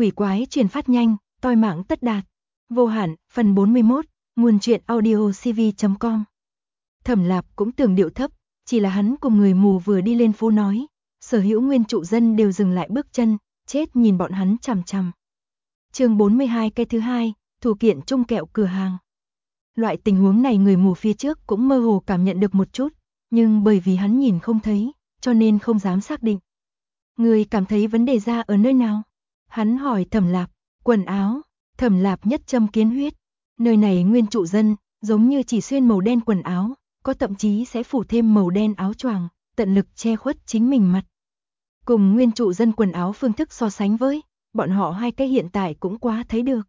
quỷ quái truyền phát nhanh, toi mạng tất đạt. Vô hạn, phần 41, nguồn truyện audio cv.com. Thẩm Lạp cũng tưởng điệu thấp, chỉ là hắn cùng người mù vừa đi lên phố nói, sở hữu nguyên trụ dân đều dừng lại bước chân, chết nhìn bọn hắn chằm chằm. Chương 42 cái thứ hai, thủ kiện chung kẹo cửa hàng. Loại tình huống này người mù phía trước cũng mơ hồ cảm nhận được một chút, nhưng bởi vì hắn nhìn không thấy, cho nên không dám xác định. Người cảm thấy vấn đề ra ở nơi nào? Hắn hỏi Thẩm Lạp. Quần áo. Thẩm Lạp nhất châm kiến huyết. Nơi này nguyên trụ dân, giống như chỉ xuyên màu đen quần áo, có thậm chí sẽ phủ thêm màu đen áo choàng, tận lực che khuất chính mình mặt. Cùng nguyên trụ dân quần áo phương thức so sánh với, bọn họ hai cái hiện tại cũng quá thấy được.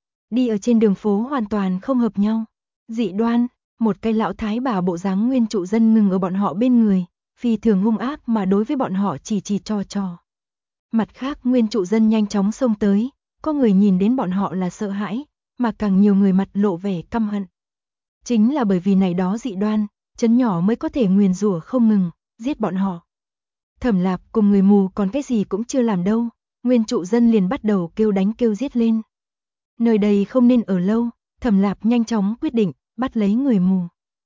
Đi ở trên đường phố hoàn toàn không hợp nhau. Dị đoan, một cái lão thái bà bộ dáng nguyên trụ dân ngừng ở bọn họ bên người, phi thường hung ác mà đối với bọn họ chỉ trò. Mặt khác nguyên trụ dân nhanh chóng xông tới, có người nhìn đến bọn họ là sợ hãi, mà càng nhiều người mặt lộ vẻ căm hận. Chính là bởi vì này đó dị đoan, trấn nhỏ mới có thể nguyền rủa không ngừng, giết bọn họ. Thẩm Lạp cùng người mù còn cái gì cũng chưa làm đâu, nguyên trụ dân liền bắt đầu kêu đánh kêu giết lên. Nơi đây không nên ở lâu, Thẩm Lạp nhanh chóng quyết định, bắt lấy người mù.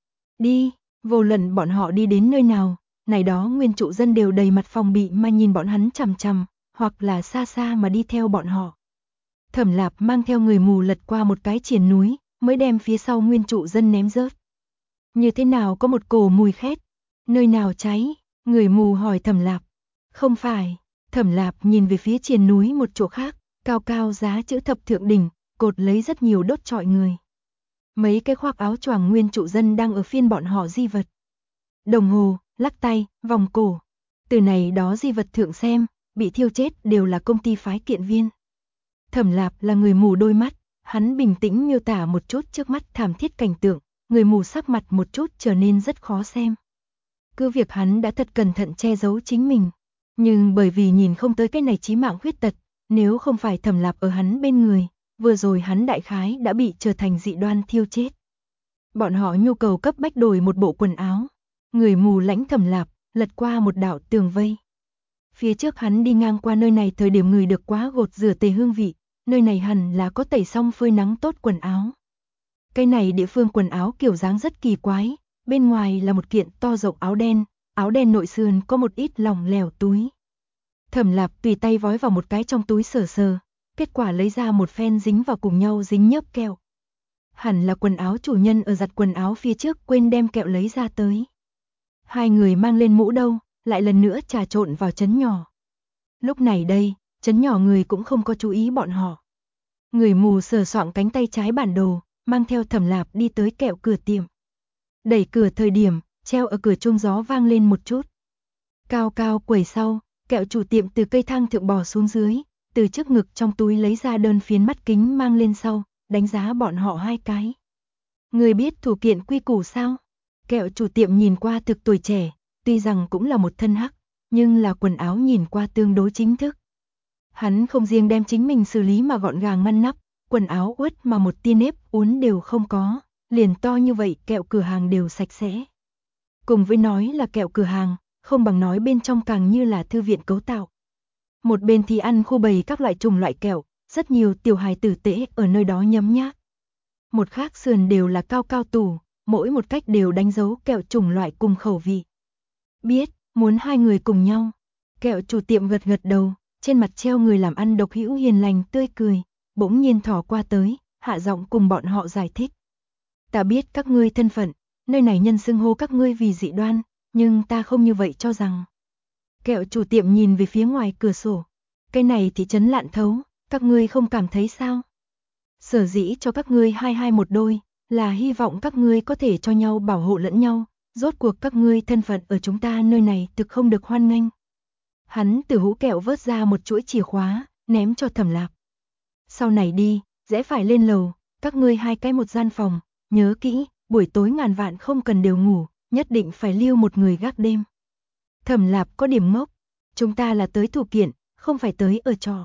Đi, vô luận bọn họ đi đến nơi nào, này đó nguyên trụ dân đều đầy mặt phòng bị mà nhìn bọn hắn chằm chằm, hoặc là xa xa mà đi theo bọn họ. Thẩm Lạp mang theo người mù lật qua một cái triển núi, mới đem phía sau nguyên trụ dân ném rớt. Như thế nào có một cổ mùi khét? Nơi nào cháy? Người mù hỏi Thẩm Lạp. Không phải. Thẩm Lạp nhìn về phía triển núi một chỗ khác, cao cao giá chữ thập thượng đỉnh, cột lấy rất nhiều đốt trọi người. Mấy cái khoác áo choàng nguyên trụ dân đang ở phiên bọn họ di vật. Đồng hồ, lắc tay, vòng cổ. Từ này đó di vật thượng xem, bị thiêu chết đều là công ty phái kiện viên. Thẩm Lạp là người mù đôi mắt, hắn bình tĩnh miêu tả một chút trước mắt thảm thiết cảnh tượng, người mù sắc mặt một chút trở nên rất khó xem. Cứ việc hắn đã thật cẩn thận che giấu chính mình, nhưng bởi vì nhìn không tới cái này chí mạng huyết tật, nếu không phải Thẩm Lạp ở hắn bên người, vừa rồi hắn đại khái đã bị trở thành dị đoan thiêu chết. Bọn họ nhu cầu cấp bách đổi một bộ quần áo. Người mù lãnh Thẩm Lạp, lật qua một đạo tường vây. Phía trước hắn đi ngang qua nơi này thời điểm người được quá gột rửa tề hương vị, nơi này hẳn là có tẩy xong phơi nắng tốt quần áo. Cái này địa phương quần áo kiểu dáng rất kỳ quái, bên ngoài là một kiện to rộng áo đen nội sườn có một ít lỏng lẻo túi. Thẩm Lạp tùy tay vói vào một cái trong túi sờ, kết quả lấy ra một phen dính vào cùng nhau dính nhớp kẹo. Hẳn là quần áo chủ nhân ở giặt quần áo phía trước quên đem kẹo lấy ra tới. Hai người mang lên mũ đâu, lại lần nữa trà trộn vào trấn nhỏ. Lúc này đây, trấn nhỏ người cũng không có chú ý bọn họ. Người mù sờ soạng cánh tay trái bản đồ, mang theo Thẩm Lạp đi tới kẹo cửa tiệm. Đẩy cửa thời điểm, treo ở cửa chuông gió vang lên một chút. Cao cao quầy sau, kẹo chủ tiệm từ cây thang thượng bò xuống dưới, từ trước ngực trong túi lấy ra đơn phiến mắt kính mang lên sau, đánh giá bọn họ hai cái. Người biết thủ kiện quy củ sao? Kẹo chủ tiệm nhìn qua thực tuổi trẻ, tuy rằng cũng là một thân hắc, nhưng là quần áo nhìn qua tương đối chính thức. Hắn không riêng đem chính mình xử lý mà gọn gàng ngăn nắp, quần áo uất mà một tia nếp uốn đều không có, liền to như vậy kẹo cửa hàng đều sạch sẽ. Cùng với nói là kẹo cửa hàng, không bằng nói bên trong càng như là thư viện cấu tạo. Một bên thì ăn khu bày các loại chủng loại kẹo, rất nhiều tiểu hài tử tễ ở nơi đó nhấm nháp. Một khác sườn đều là cao cao tủ, mỗi một cách đều đánh dấu kẹo chủng loại cùng khẩu vị. Biết, muốn hai người cùng nhau. Kẹo chủ tiệm gật gật đầu, trên mặt treo người làm ăn độc hữu hiền lành tươi cười, bỗng nhiên thò qua tới, hạ giọng cùng bọn họ giải thích. Ta biết các ngươi thân phận, nơi này nhân xưng hô các ngươi vì dị đoan, nhưng ta không như vậy cho rằng. Kẹo chủ tiệm nhìn về phía ngoài cửa sổ. Cái này thị trấn Lạn Thấu, các ngươi không cảm thấy sao? Sở dĩ cho các ngươi hai một đôi, là hy vọng các ngươi có thể cho nhau bảo hộ lẫn nhau, rốt cuộc các ngươi thân phận ở chúng ta nơi này thực không được hoan nghênh. Hắn từ hũ kẹo vớt ra một chuỗi chìa khóa, ném cho Thẩm Lạp. Sau này đi, rẽ phải lên lầu, các ngươi hai cái một gian phòng, nhớ kỹ, buổi tối ngàn vạn không cần đều ngủ, nhất định phải lưu một người gác đêm. Thẩm Lạp có điểm ngốc, chúng ta là tới thủ kiện, không phải tới ở trò.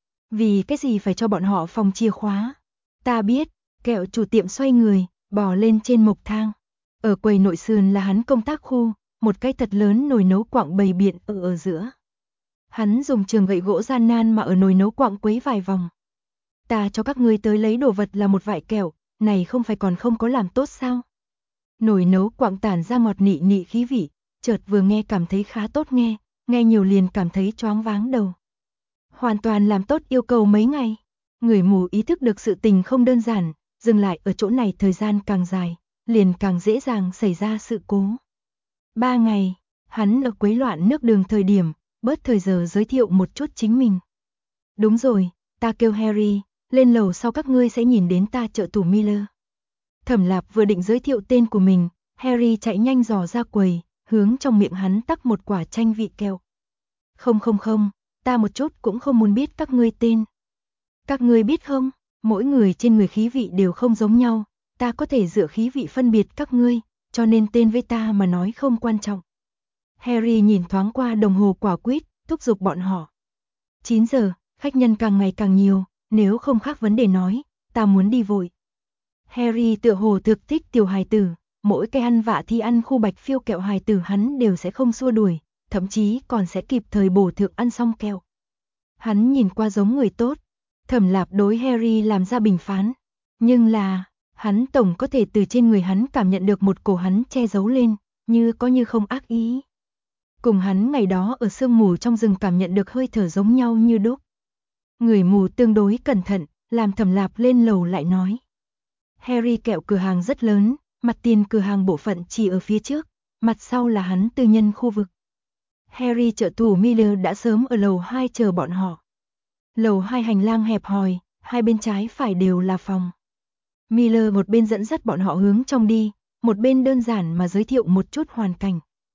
Vì cái gì phải cho bọn họ phòng chìa khóa? Ta biết, kẹo chủ tiệm xoay người, bò lên trên mộc thang. Ở quầy nội sườn là hắn công tác khu, một cái thật lớn nồi nấu quặng bày biện ở giữa. Hắn dùng trường gậy gỗ gian nan mà ở nồi nấu quặng quấy vài vòng. Ta cho các ngươi tới lấy đồ vật là một vại kẹo, này không phải còn không có làm tốt sao? Nồi nấu quặng tản ra ngọt nị nị khí vị, chợt vừa nghe cảm thấy khá tốt nghe, nghe nhiều liền cảm thấy choáng váng đầu. Hoàn toàn làm tốt yêu cầu mấy ngày. Người mù ý thức được sự tình không đơn giản, dừng lại ở chỗ này thời gian càng dài, liền càng dễ dàng xảy ra sự cố. 3 ngày, hắn ở quấy loạn nước đường thời điểm, bớt thời giờ giới thiệu một chút chính mình. Đúng rồi, ta kêu Harry, lên lầu sau các ngươi sẽ nhìn đến ta trợ thủ Miller. Thẩm Lạp vừa định giới thiệu tên của mình, Harry chạy nhanh dò ra quầy, hướng trong miệng hắn tắc một quả chanh vị kẹo. Không, ta một chút cũng không muốn biết các ngươi tên. Các ngươi biết không, mỗi người trên người khí vị đều không giống nhau, ta có thể dựa khí vị phân biệt các ngươi, cho nên tên với ta mà nói không quan trọng. Harry nhìn thoáng qua đồng hồ quả quýt, thúc giục bọn họ. 9 giờ, khách nhân càng ngày càng nhiều, nếu không khác vấn đề nói, ta muốn đi vội. Harry tựa hồ thực thích tiểu hài tử, mỗi cái ăn vạ thì ăn khu bạch phiêu kẹo hài tử hắn đều sẽ không xua đuổi, thậm chí còn sẽ kịp thời bổ thượng ăn xong kẹo. Hắn nhìn qua giống người tốt, Thẩm Lạp đối Harry làm ra bình phán, nhưng là, hắn tổng có thể từ trên người hắn cảm nhận được một cổ hắn che giấu lên, như có như không ác ý. Cùng hắn ngày đó ở sương mù trong rừng cảm nhận được hơi thở giống nhau như đúc. Người mù tương đối cẩn thận, làm Thẩm Lạp lên lầu lại nói. Harry kẹo cửa hàng rất lớn, mặt tiền cửa hàng bộ phận chỉ ở phía trước, mặt sau là hắn tư nhân khu vực. Harry trợ thủ Miller đã sớm ở lầu 2 chờ bọn họ. Lầu 2 hành lang hẹp hòi, hai bên trái phải đều là phòng. Miller một bên dẫn dắt bọn họ hướng trong đi, một bên đơn giản mà giới thiệu một chút hoàn cảnh.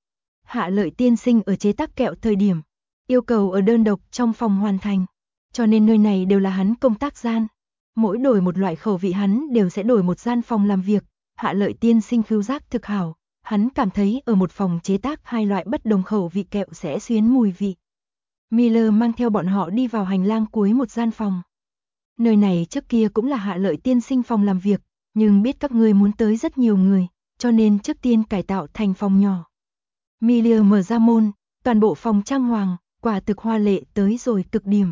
Hạ Lợi tiên sinh ở chế tác kẹo thời điểm, yêu cầu ở đơn độc trong phòng hoàn thành, cho nên nơi này đều là hắn công tác gian. Mỗi đổi một loại khẩu vị hắn đều sẽ đổi một gian phòng làm việc. Hạ Lợi tiên sinh khứu giác thực hảo, hắn cảm thấy ở một phòng chế tác hai loại bất đồng khẩu vị kẹo sẽ xuyến mùi vị. Miller mang theo bọn họ đi vào hành lang cuối một gian phòng. Nơi này trước kia cũng là Hạ Lợi tiên sinh phòng làm việc, nhưng biết các ngươi muốn tới rất nhiều người, cho nên trước tiên cải tạo thành phòng nhỏ. Miller mở ra môn, toàn bộ phòng trang hoàng, quả thực hoa lệ tới rồi cực điểm.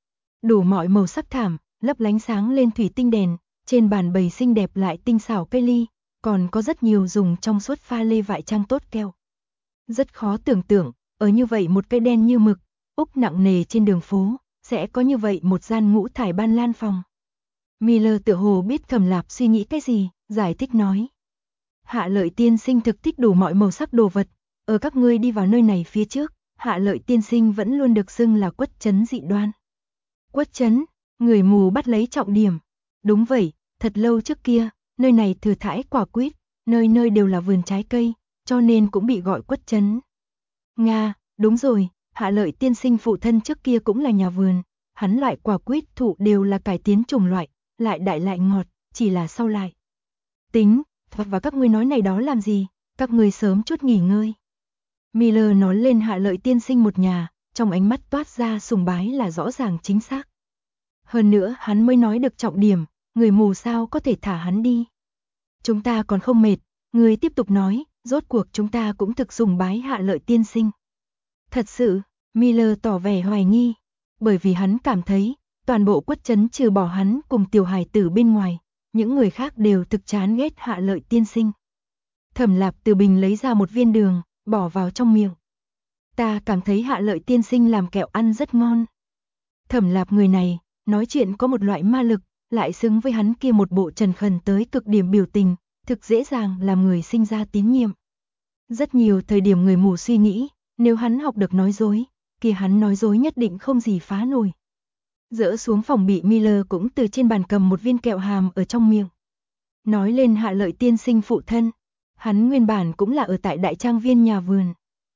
Đủ mọi màu sắc thảm, lấp lánh sáng lên thủy tinh đèn, trên bàn bày xinh đẹp lại tinh xảo cây ly, còn có rất nhiều dùng trong suốt pha lê vải trang tốt keo. Rất khó tưởng tượng, ở như vậy một cây đen như mực, úp nặng nề trên đường phố, sẽ có như vậy một gian ngũ thải ban lan phòng. Miller tựa hồ biết Thẩm Lạp suy nghĩ cái gì, giải thích nói. Hạ Lợi tiên sinh thực thích đủ mọi màu sắc đồ vật, ở các ngươi đi vào nơi này phía trước, Hạ Lợi tiên sinh vẫn luôn được xưng là quất trấn dị đoan. Quất trấn, người mù bắt lấy trọng điểm. Đúng vậy, thật lâu trước kia, nơi này thừa thãi quả quýt, nơi nơi đều là vườn trái cây, cho nên cũng bị gọi quất trấn. Nga, đúng rồi, Hạ Lợi tiên sinh phụ thân trước kia cũng là nhà vườn, hắn loại quả quýt thụ đều là cải tiến chủng loại, lại đại lại ngọt, chỉ là sau lại. Tính, và các ngươi nói này đó làm gì, các ngươi sớm chút nghỉ ngơi. Miller nói lên Hạ Lợi tiên sinh một nhà, trong ánh mắt toát ra sùng bái là rõ ràng chính xác. Hơn nữa hắn mới nói được trọng điểm, người mù sao có thể thả hắn đi. Chúng ta còn không mệt, người tiếp tục nói, rốt cuộc chúng ta cũng thực sùng bái Hạ Lợi tiên sinh. Thật sự, Miller tỏ vẻ hoài nghi, bởi vì hắn cảm thấy, toàn bộ quất trấn trừ bỏ hắn cùng tiểu hài tử bên ngoài, những người khác đều thực chán ghét Hạ Lợi tiên sinh. Thẩm Lạp từ bình lấy ra một viên đường, bỏ vào trong miệng. Ta cảm thấy Hạ Lợi tiên sinh làm kẹo ăn rất ngon. Thẩm Lạp người này, nói chuyện có một loại ma lực, lại xứng với hắn kia một bộ trần khần tới cực điểm biểu tình, thực dễ dàng làm người sinh ra tín nhiệm. Rất nhiều thời điểm người mù suy nghĩ, nếu hắn học được nói dối, kia hắn nói dối nhất định không gì phá nổi. Dỡ xuống phòng bị Miller cũng từ trên bàn cầm một viên kẹo hàm ở trong miệng. Nói lên Hạ Lợi tiên sinh phụ thân, hắn nguyên bản cũng là ở tại đại trang viên nhà vườn.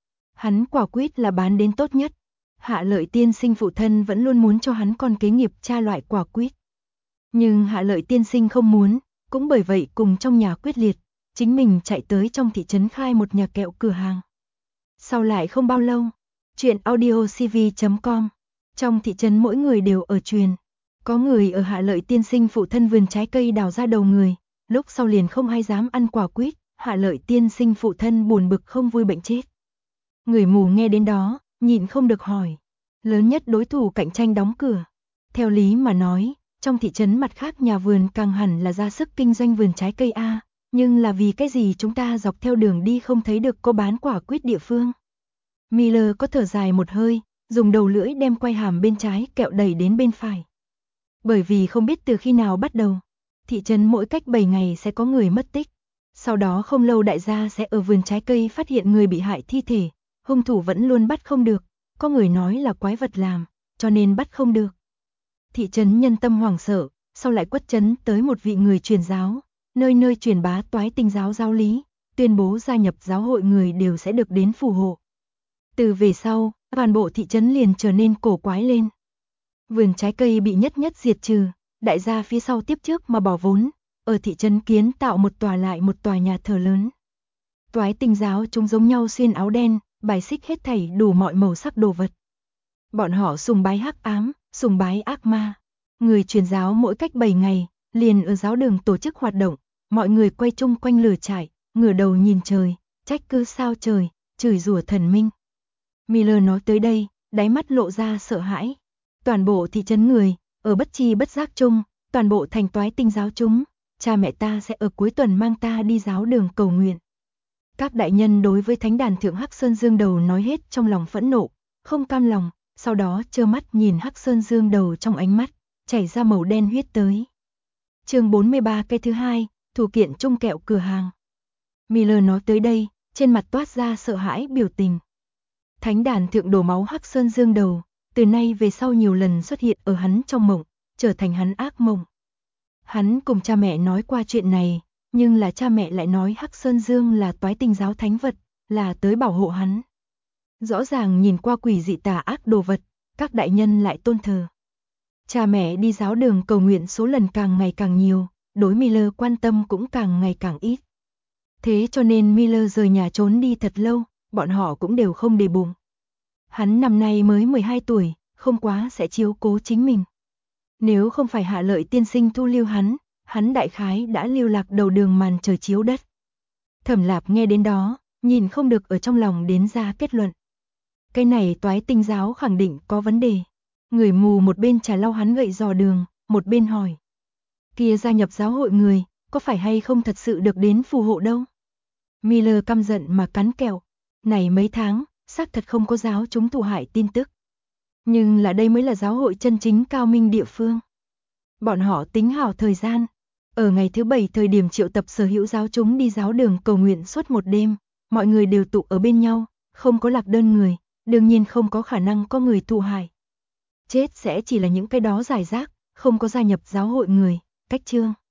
Hắn quả quýt là bán đến tốt nhất. Hạ Lợi tiên sinh phụ thân vẫn luôn muốn cho hắn con kế nghiệp tra loại quả quýt. Nhưng Hạ Lợi tiên sinh không muốn, cũng bởi vậy cùng trong nhà quyết liệt, chính mình chạy tới trong thị trấn khai một nhà kẹo cửa hàng. Sau lại không bao lâu, chuyện audiocv.com, trong thị trấn mỗi người đều ở truyền. Có người ở Hạ Lợi tiên sinh phụ thân vườn trái cây đào ra đầu người, lúc sau liền không ai dám ăn quả quýt, Hạ Lợi tiên sinh phụ thân buồn bực không vui bệnh chết. Người mù nghe đến đó, nhịn không được hỏi, Lớn nhất đối thủ cạnh tranh đóng cửa. Theo lý mà nói, trong thị trấn mặt khác nhà vườn càng hẳn là ra sức kinh doanh vườn trái cây A, nhưng là vì cái gì chúng ta dọc theo đường đi không thấy được có bán quả quýt địa phương. Miller có thở dài một hơi, dùng đầu lưỡi đem quay hàm bên trái kẹo đẩy đến bên phải. Bởi vì không biết từ khi nào bắt đầu, thị trấn mỗi cách 7 ngày sẽ có người mất tích. Sau đó không lâu đại gia sẽ ở vườn trái cây phát hiện người bị hại thi thể, hung thủ vẫn luôn bắt không được, có người nói là quái vật làm, cho nên bắt không được. Thị trấn nhân tâm hoảng sợ, sau lại quất trấn tới một vị người truyền giáo, nơi nơi truyền bá toái tinh giáo giáo lý, tuyên bố gia nhập giáo hội người đều sẽ được đến phù hộ. Từ về sau, toàn bộ thị trấn liền trở nên cổ quái lên. Vườn trái cây bị nhất nhất diệt trừ, đại gia phía sau tiếp trước mà bỏ vốn, ở thị trấn kiến tạo một tòa lại một tòa nhà thờ lớn. Toái tinh giáo chúng giống nhau xuyên áo đen, bài xích hết thảy đủ mọi màu sắc đồ vật. Bọn họ sùng bái hắc ám, sùng bái ác ma. Người truyền giáo mỗi cách 7 ngày, liền ở giáo đường tổ chức hoạt động, mọi người quay chung quanh lửa trại, ngửa đầu nhìn trời, trách cứ sao trời, chửi rủa thần minh. Miller nói tới đây, đáy mắt lộ ra sợ hãi. Toàn bộ thị trấn người, ở bất chi bất giác chung, toàn bộ thành toái tinh giáo chúng, cha mẹ ta sẽ ở cuối tuần mang ta đi giáo đường cầu nguyện. Các đại nhân đối với thánh đàn thượng Hắc Sơn Dương Đầu nói hết trong lòng phẫn nộ, không cam lòng, sau đó trơ mắt nhìn Hắc Sơn Dương Đầu trong ánh mắt, chảy ra màu đen huyết tới. Chương 43 cái thứ hai, thủ kiện chung kẹo cửa hàng. Miller nói tới đây, trên mặt toát ra sợ hãi biểu tình. Thánh đàn thượng đổ máu Hắc Sơn Dương Đầu, từ nay về sau nhiều lần xuất hiện ở hắn trong mộng, trở thành hắn ác mộng. Hắn cùng cha mẹ nói qua chuyện này, nhưng là cha mẹ lại nói Hắc Sơn Dương là toái tinh giáo thánh vật, là tới bảo hộ hắn. Rõ ràng nhìn qua quỷ dị tà ác đồ vật, các đại nhân lại tôn thờ. Cha mẹ đi giáo đường cầu nguyện số lần càng ngày càng nhiều, đối Miller quan tâm cũng càng ngày càng ít. Thế cho nên Miller rời nhà trốn đi thật lâu, bọn họ cũng đều không để bụng. Hắn năm nay mới 12 tuổi, không quá sẽ chiếu cố chính mình. Nếu không phải Hạ Lợi tiên sinh thu lưu hắn đại khái đã lưu lạc đầu đường màn trời chiếu đất. Thẩm Lạp nghe đến đó, nhìn không được ở trong lòng đến ra kết luận. Cái này toái tinh giáo khẳng định có vấn đề. Người mù một bên trà lau hắn gậy dò đường, một bên hỏi. Kia gia nhập giáo hội người, có phải hay không thật sự được đến phù hộ đâu? Miller căm giận mà cắn kẹo. Này mấy tháng, xác thật không có giáo chúng thụ hại tin tức. Nhưng là đây mới là giáo hội chân chính cao minh địa phương. Bọn họ tính hảo thời gian. Ở ngày thứ 7 thời điểm triệu tập sở hữu giáo chúng đi giáo đường cầu nguyện suốt một đêm, mọi người đều tụ ở bên nhau, không có lạc đơn người, đương nhiên không có khả năng có người thụ hại. Chết sẽ chỉ là những cái đó giải rác, không có gia nhập giáo hội người, cách chương.